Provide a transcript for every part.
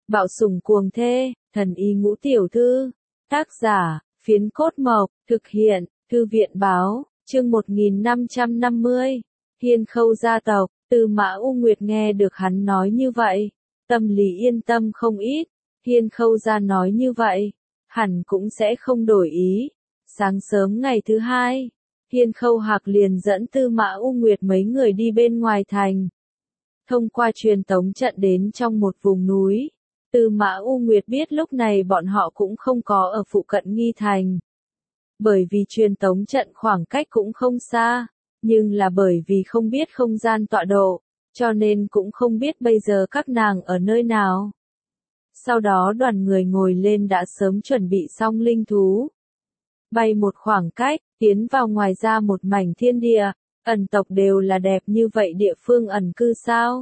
Bạo sủng cuồng thê, thần y ngũ tiểu thư. Tác giả, Phiến Cốt Mộc, thực hiện, Thư viện báo, chương 1550. Hiên Khâu gia tộc. Tư Mã U Nguyệt nghe được hắn nói như vậy, tâm lý yên tâm không ít. Hiên Khâu gia nói như vậy, hẳn cũng sẽ không đổi ý. Sáng sớm ngày thứ hai, Hiên Khâu Hạc liền dẫn Tư Mã U Nguyệt mấy người đi bên ngoài thành. Thông qua truyền tống trận đến trong một vùng núi. Tư Mã U Nguyệt biết lúc này bọn họ cũng không có ở phụ cận Nghi Thành. Bởi vì truyền tống trận khoảng cách cũng không xa, nhưng là bởi vì không biết không gian tọa độ, cho nên cũng không biết bây giờ các nàng ở nơi nào. Sau đó đoàn người ngồi lên đã sớm chuẩn bị xong linh thú. Bay một khoảng cách, tiến vào ngoài ra một mảnh thiên địa, ẩn tộc đều là đẹp như vậy địa phương ẩn cư sao?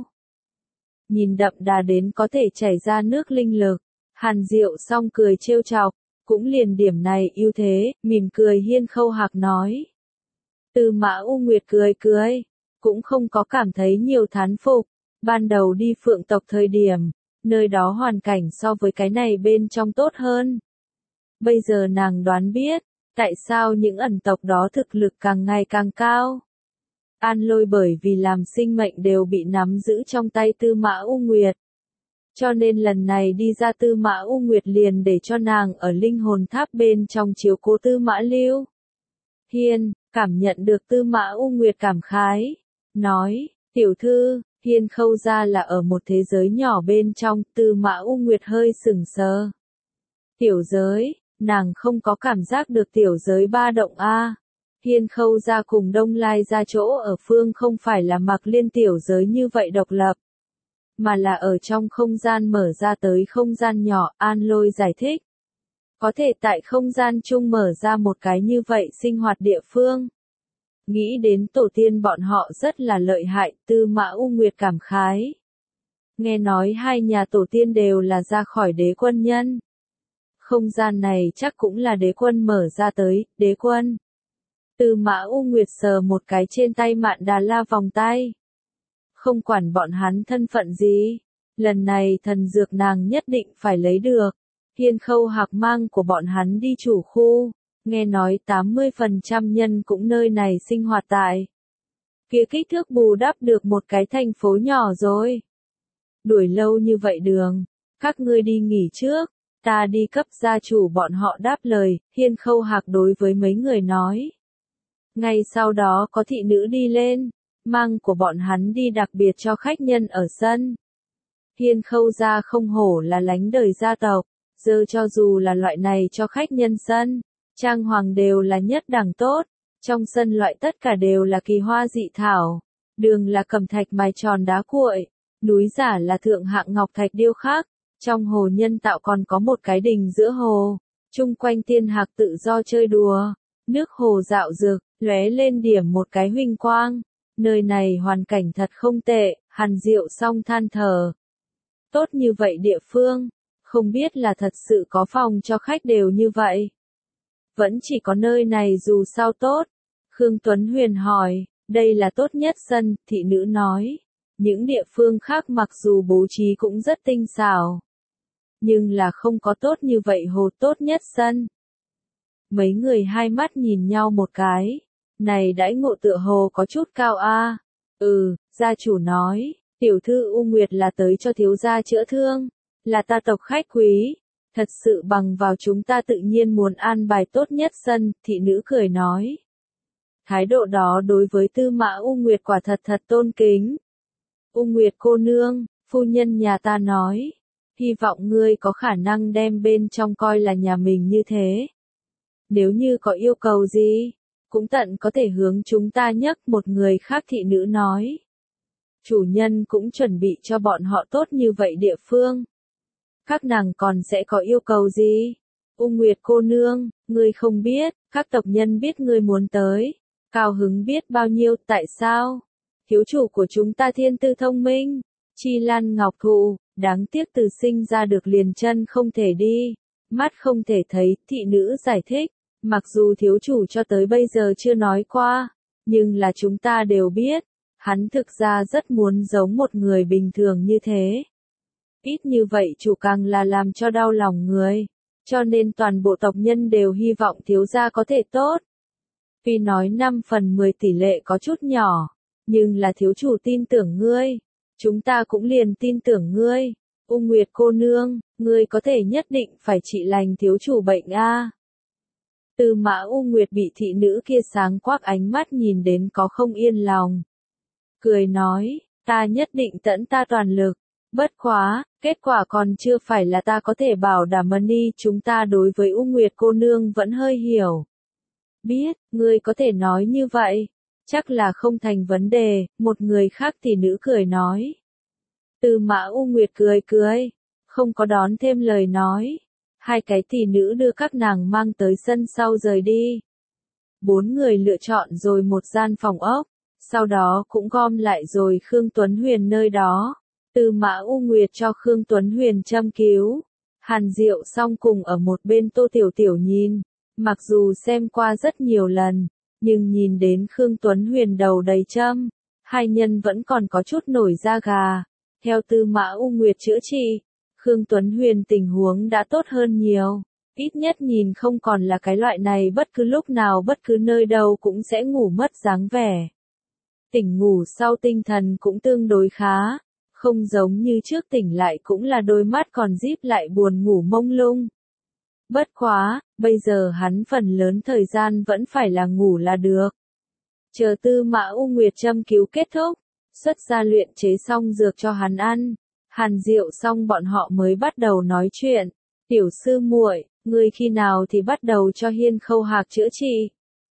Nhìn đậm đà đến có thể chảy ra nước linh lực, Hàn Diệu song cười trêu chọc, cũng liền điểm này ưu thế, mỉm cười Hiên Khâu Hạc nói. Tư Mã U Nguyệt cười cười, cũng không có cảm thấy nhiều thán phục, ban đầu đi Phượng tộc thời điểm, nơi đó hoàn cảnh so với cái này bên trong tốt hơn. Bây giờ nàng đoán biết, tại sao những ẩn tộc đó thực lực càng ngày càng cao. An Lôi bởi vì làm sinh mệnh đều bị nắm giữ trong tay Tư Mã U Nguyệt. Cho nên lần này đi ra Tư Mã U Nguyệt liền để cho nàng ở linh hồn tháp bên trong chiếu cố Tư Mã Lưu. Hiên, cảm nhận được Tư Mã U Nguyệt cảm khái, nói, tiểu thư, Hiên Khâu gia là ở một thế giới nhỏ bên trong, Tư Mã U Nguyệt hơi sững sờ. Tiểu giới, nàng không có cảm giác được tiểu giới ba động a. Hiên Khâu gia cùng Đông Lai gia chỗ ở phương không phải là Mạc Liên tiểu giới như vậy độc lập, mà là ở trong không gian mở ra tới không gian nhỏ, An Lôi giải thích. Có thể tại không gian chung mở ra một cái như vậy sinh hoạt địa phương. Nghĩ đến tổ tiên bọn họ rất là lợi hại, Tư Mã U Nguyệt cảm khái. Nghe nói hai nhà tổ tiên đều là ra khỏi đế quân nhân. Không gian này chắc cũng là đế quân mở ra tới, đế quân. Tư Mã U Nguyệt sờ một cái trên tay Mạn Đà La vòng tay. Không quản bọn hắn thân phận gì, lần này thần dược nàng nhất định phải lấy được. Hiên Khâu Hạc mang của bọn hắn đi chủ khu, nghe nói 80% nhân cũng nơi này sinh hoạt tại. Kia kích thước bù đắp được một cái thành phố nhỏ rồi. Đuổi lâu như vậy đường, các ngươi đi nghỉ trước, ta đi cấp gia chủ bọn họ đáp lời, Hiên Khâu Hạc đối với mấy người nói. Ngay sau đó có thị nữ đi lên, mang của bọn hắn đi đặc biệt cho khách nhân ở sân. Hiên Khâu gia không hổ là lánh đời gia tộc, giờ cho dù là loại này cho khách nhân sân, trang hoàng đều là nhất đẳng tốt, trong sân loại tất cả đều là kỳ hoa dị thảo, đường là cẩm thạch mài tròn đá cuội, núi giả là thượng hạng ngọc thạch điêu khắc, trong hồ nhân tạo còn có một cái đình giữa hồ, chung quanh tiên hạc tự do chơi đùa, nước hồ dạo rực, lóe lên điểm một cái huỳnh quang. Nơi này hoàn cảnh thật không tệ, Hàn Diệu song than thở. Tốt như vậy địa phương, không biết là thật sự có phòng cho khách đều như vậy. Vẫn chỉ có nơi này dù sao tốt. Khương Tuấn Huyền hỏi, đây là tốt nhất sân, thị nữ nói. Những địa phương khác mặc dù bố trí cũng rất tinh xảo, nhưng là không có tốt như vậy hồ tốt nhất sân. Mấy người hai mắt nhìn nhau một cái. Này đãi ngộ tựa hồ có chút cao a. Gia chủ nói, tiểu thư U Nguyệt là tới cho thiếu gia chữa thương, là ta tộc khách quý, thật sự bằng vào chúng ta tự nhiên muốn an bài tốt nhất sân, thị nữ cười nói. Thái độ đó đối với Tư Mã U Nguyệt quả thật thật tôn kính. U Nguyệt cô nương, phu nhân nhà ta nói, hy vọng ngươi có khả năng đem bên trong coi là nhà mình như thế. Nếu như có yêu cầu gì, cũng tận có thể hướng chúng ta nhắc, một người khác thị nữ nói. Chủ nhân cũng chuẩn bị cho bọn họ tốt như vậy địa phương. Các nàng còn sẽ có yêu cầu gì? U Nguyệt cô nương, ngươi không biết, các tộc nhân biết ngươi muốn tới. Cao hứng biết bao nhiêu, tại sao? Thiếu chủ của chúng ta thiên tư thông minh, chi lan ngọc thụ, đáng tiếc từ sinh ra được liền chân không thể đi, mắt không thể thấy, thị nữ giải thích. Mặc dù thiếu chủ cho tới bây giờ chưa nói qua, nhưng là chúng ta đều biết, hắn thực ra rất muốn giống một người bình thường như thế. Ít như vậy chủ càng là làm cho đau lòng người, cho nên toàn bộ tộc nhân đều hy vọng thiếu gia có thể tốt. Tuy nói 5 phần 10 tỷ lệ có chút nhỏ, nhưng là thiếu chủ tin tưởng ngươi, chúng ta cũng liền tin tưởng ngươi. U Nguyệt cô nương, ngươi có thể nhất định phải trị lành thiếu chủ bệnh a. Tư Mã U Nguyệt bị thị nữ kia sáng quắc ánh mắt nhìn đến có không yên lòng. Cười nói, ta nhất định tận ta toàn lực, bất quá, kết quả còn chưa phải là ta có thể bảo đảm Mani, chúng ta đối với U Nguyệt cô nương vẫn hơi hiểu. Biết, ngươi có thể nói như vậy, chắc là không thành vấn đề, một người khác tỷ nữ cười nói. Tư Mã U Nguyệt cười cười, không có đón thêm lời nói. Hai cái tỷ nữ đưa các nàng mang tới sân sau rời đi. 4 người lựa chọn rồi một gian phòng ốc, sau đó cũng gom lại rồi Khương Tuấn Huyền nơi đó. Tư Mã U Nguyệt cho Khương Tuấn Huyền châm cứu. Hàn Diệu song cùng ở một bên Tô Tiểu Tiểu nhìn, mặc dù xem qua rất nhiều lần, nhưng nhìn đến Khương Tuấn Huyền đầu đầy châm, hai nhân vẫn còn có chút nổi da gà. Theo Tư Mã U Nguyệt chữa trị, Khương Tuấn Huyền tình huống đã tốt hơn nhiều, ít nhất nhìn không còn là cái loại này bất cứ lúc nào bất cứ nơi đâu cũng sẽ ngủ mất dáng vẻ. Tỉnh ngủ sau tinh thần cũng tương đối khá, không giống như trước tỉnh lại cũng là đôi mắt còn díp lại buồn ngủ mông lung. Bất quá, bây giờ hắn phần lớn thời gian vẫn phải là ngủ là được. Chờ Tư Mã U Nguyệt châm cứu kết thúc, xuất ra luyện chế xong dược cho hắn ăn. Hàn Diệu xong bọn họ mới bắt đầu nói chuyện. Tiểu sư muội, ngươi khi nào thì bắt đầu cho Hiên Khâu Hạc chữa trị?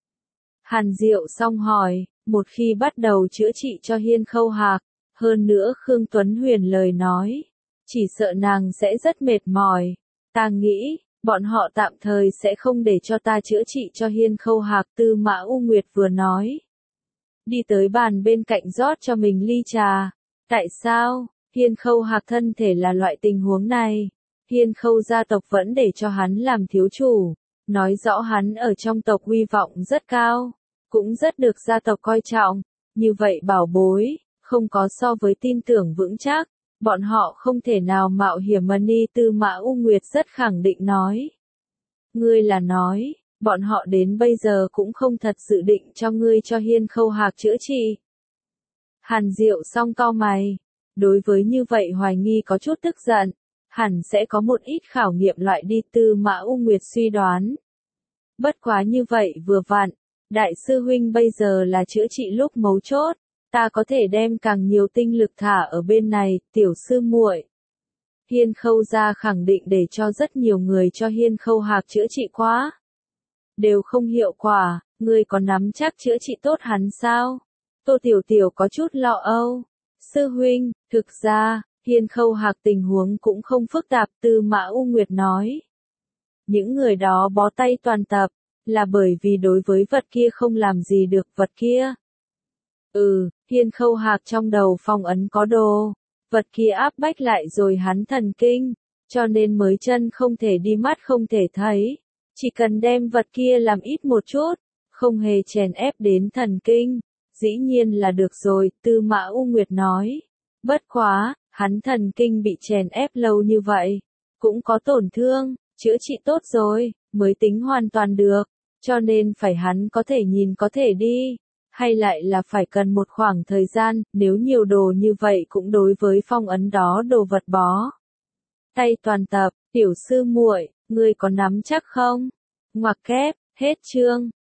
Hàn Diệu xong hỏi, một khi bắt đầu chữa trị cho Hiên Khâu Hạc, hơn nữa Khương Tuấn Huyền lời nói, chỉ sợ nàng sẽ rất mệt mỏi. Ta nghĩ, bọn họ tạm thời sẽ không để cho ta chữa trị cho Hiên Khâu Hạc. Tư Mã U Nguyệt vừa nói, đi tới bàn bên cạnh rót cho mình ly trà. Tại sao? Hiên Khâu Hạc thân thể là loại tình huống này. Hiên Khâu gia tộc vẫn để cho hắn làm thiếu chủ, nói rõ hắn ở trong tộc uy vọng rất cao, cũng rất được gia tộc coi trọng. Như vậy bảo bối, không có so với tin tưởng vững chắc, bọn họ không thể nào mạo hiểm Mani. Tư Mã U Nguyệt rất khẳng định nói. Ngươi là nói, bọn họ đến bây giờ cũng không thật dự định cho ngươi cho Hiên Khâu Hạc chữa trị. Hàn Diệu song cau mày. Đối với như vậy hoài nghi có chút tức giận, hẳn sẽ có một ít khảo nghiệm loại đi. Tư Mã U Nguyệt suy đoán. Bất quá như vậy vừa vặn, đại sư huynh bây giờ là chữa trị lúc mấu chốt, ta có thể đem càng nhiều tinh lực thả ở bên này. Tiểu sư muội, Hiên Khâu gia khẳng định để cho rất nhiều người cho Hiên Khâu Hạc chữa trị quá, đều không hiệu quả, ngươi có nắm chắc chữa trị tốt hắn sao? Tô Tiểu Tiểu có chút lo âu. Sư huynh, thực ra, Hiên Khâu Hạc tình huống cũng không phức tạp. Tư Mã U Nguyệt nói. Những người đó bó tay toàn tập, là bởi vì đối với vật kia không làm gì được vật kia. Hiên Khâu Hạc trong đầu phong ấn có đồ, vật kia áp bách lại rồi hắn thần kinh, cho nên mới chân không thể đi mắt không thể thấy. Chỉ cần đem vật kia làm ít một chút, không hề chèn ép đến thần kinh, dĩ nhiên là được rồi. Tư Mã U Nguyệt nói. Bất quá, hắn thần kinh bị chèn ép lâu như vậy, cũng có tổn thương, chữa trị tốt rồi, mới tính hoàn toàn được, cho nên phải hắn có thể nhìn có thể đi, hay lại là phải cần một khoảng thời gian. Nếu nhiều đồ như vậy cũng đối với phong ấn đó đồ vật bó tay toàn tập. Tiểu sư muội, ngươi có nắm chắc không? Ngoặc kép, hết chương.